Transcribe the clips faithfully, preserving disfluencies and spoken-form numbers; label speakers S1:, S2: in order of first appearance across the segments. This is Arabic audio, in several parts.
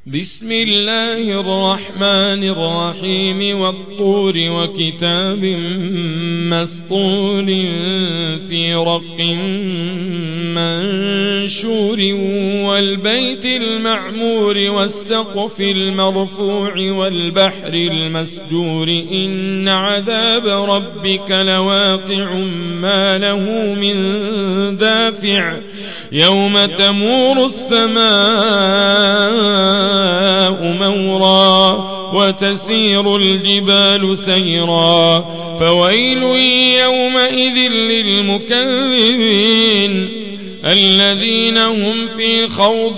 S1: بسم الله الرحمن الرحيم والطور وكتاب مسطور في رق منشور والبيت المعمور والسقف المرفوع والبحر المسجور إن عذاب ربك لواقع ما له من دافع يوم تمور السماء مورا وتسير الجبال سيرا فويل يومئذ للمكذبين الذين هم في خوض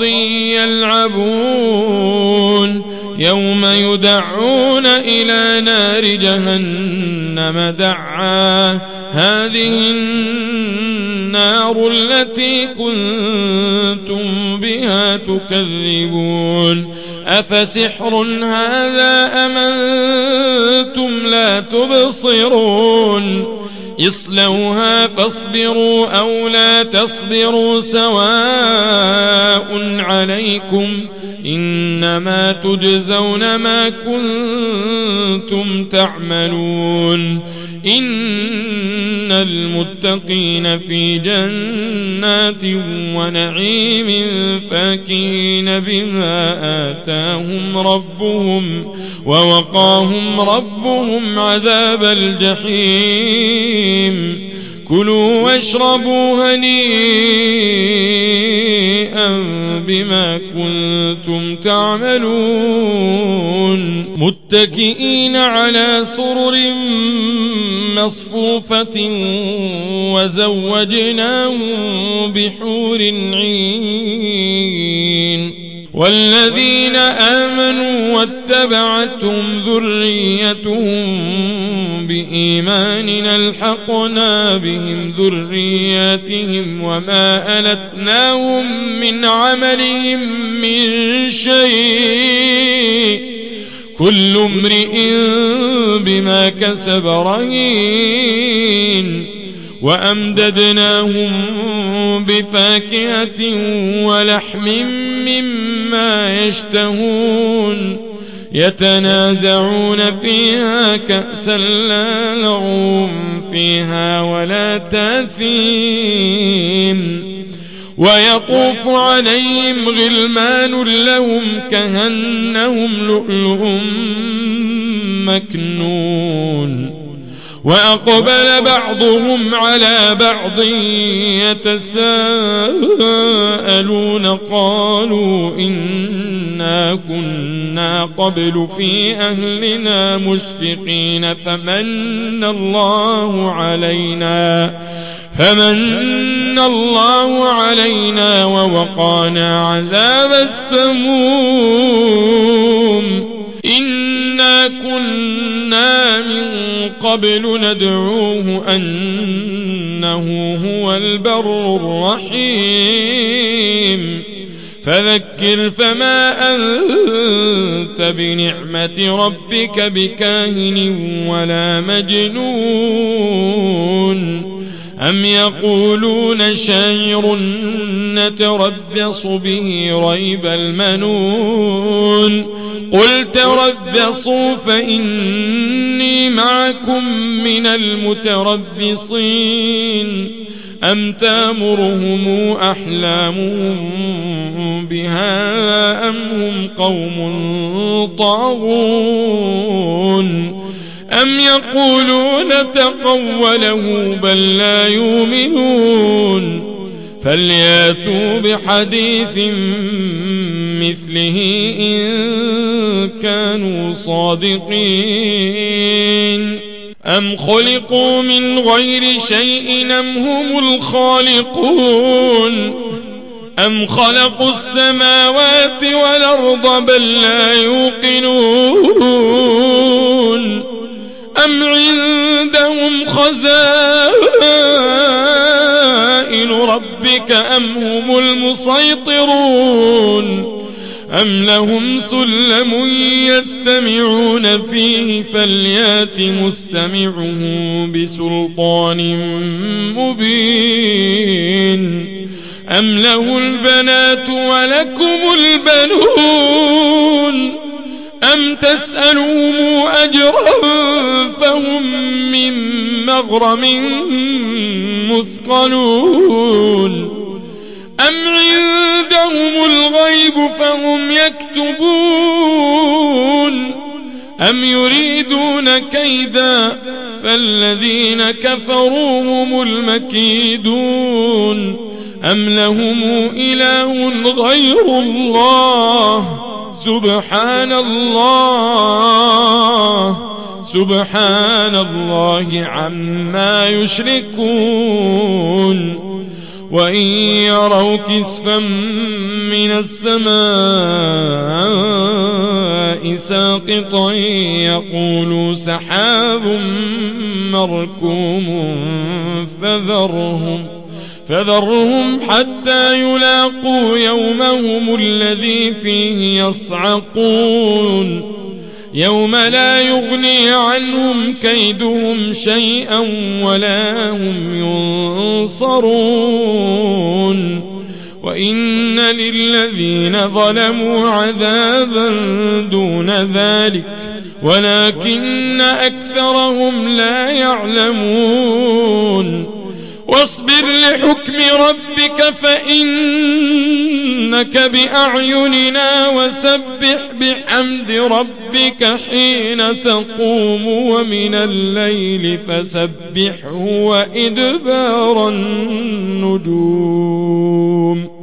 S1: يلعبون يوم يدعون إلى نار جهنم دعا هذه النار التي كنتم بها تكذبون أفسحر هذا أم أنتم لا تبصرون اصلوها فاصبروا أو لا تصبروا سواء عليكم إنما تجزون ما كنتم تعملون إن المتقين في جنات ونعيم فاكهين بما آتاهم ربهم ووقاهم ربهم عذاب الجحيم كلوا واشربوا هنيئا بما كنتم تعملون متكئين على سرر مصفوفة وزوجناهم بحور عين والذين آمنوا واتبعتهم ذريتهم بإيمان ألحقنا بهم ذرياتهم وما ألتناهم من عملهم من شيء كل امرئ بما كسب رهين وأمددناهم بفاكهة ولحم مما يشتهون يتنازعون فيها كأسا لا لغو فيها ولا تاثيم ويطوف عليهم غلمان لهم كأنهم لؤلؤ مكنون وأقبل بعضهم على بعض يتساءلون قالوا إنا كنا قبل في أهلنا مشفقين فمن الله علينا فمن الله علينا ووقانا عذاب السموم إنا كنا من قبل ندعوه أنه هو البر الرحيم فذكر فما أنت بنعمة ربك بكاهن ولا مجنون أم يقولون شاعر نتربص به ريب المنون قل تربصوا فإني معكم من المتربصين أم تامرهم أحلامهم بها أم هم قوم طاغون أم يقولون تقوله بل لا يؤمنون فلياتوا بحديث مثله إن كانوا صادقين أم خلقوا من غير شيء أم هم الخالقون أم خلقوا السماوات والأرض بل لا يوقنون أم عندهم خزائن ربك أم هم المسيطرون أم لهم سلم يستمعون فيه فليات مستمعه بسلطان مبين أم له البنات ولكم البنون أم تسألهم أجرا فهم من مغرم مثقلون أم عندهم الغيب فهم يكتبون أم يريدون كيدا فالذين كفروا هم المكيدون أم لهم إله غير الله سبحان الله سبحان الله عما يشركون وإن يروا كسفا من السماء ساقطا يقولوا سحاب مركوم فذرهم فذرهم حتى يلاقوا يومهم الذي فيه يصعقون يوم لا يغني عنهم كيدهم شيئا ولا هم ينصرون وإن للذين ظلموا عذابا دون ذلك ولكن أكثرهم لا يعلمون واصبر لحكم ربك فإنك بأعيننا وسبح بحمد ربك حين تقوم ومن الليل فسبحه وإدبار النجوم